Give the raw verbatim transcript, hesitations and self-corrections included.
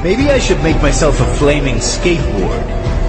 Maybe I should make myself a flaming skateboard.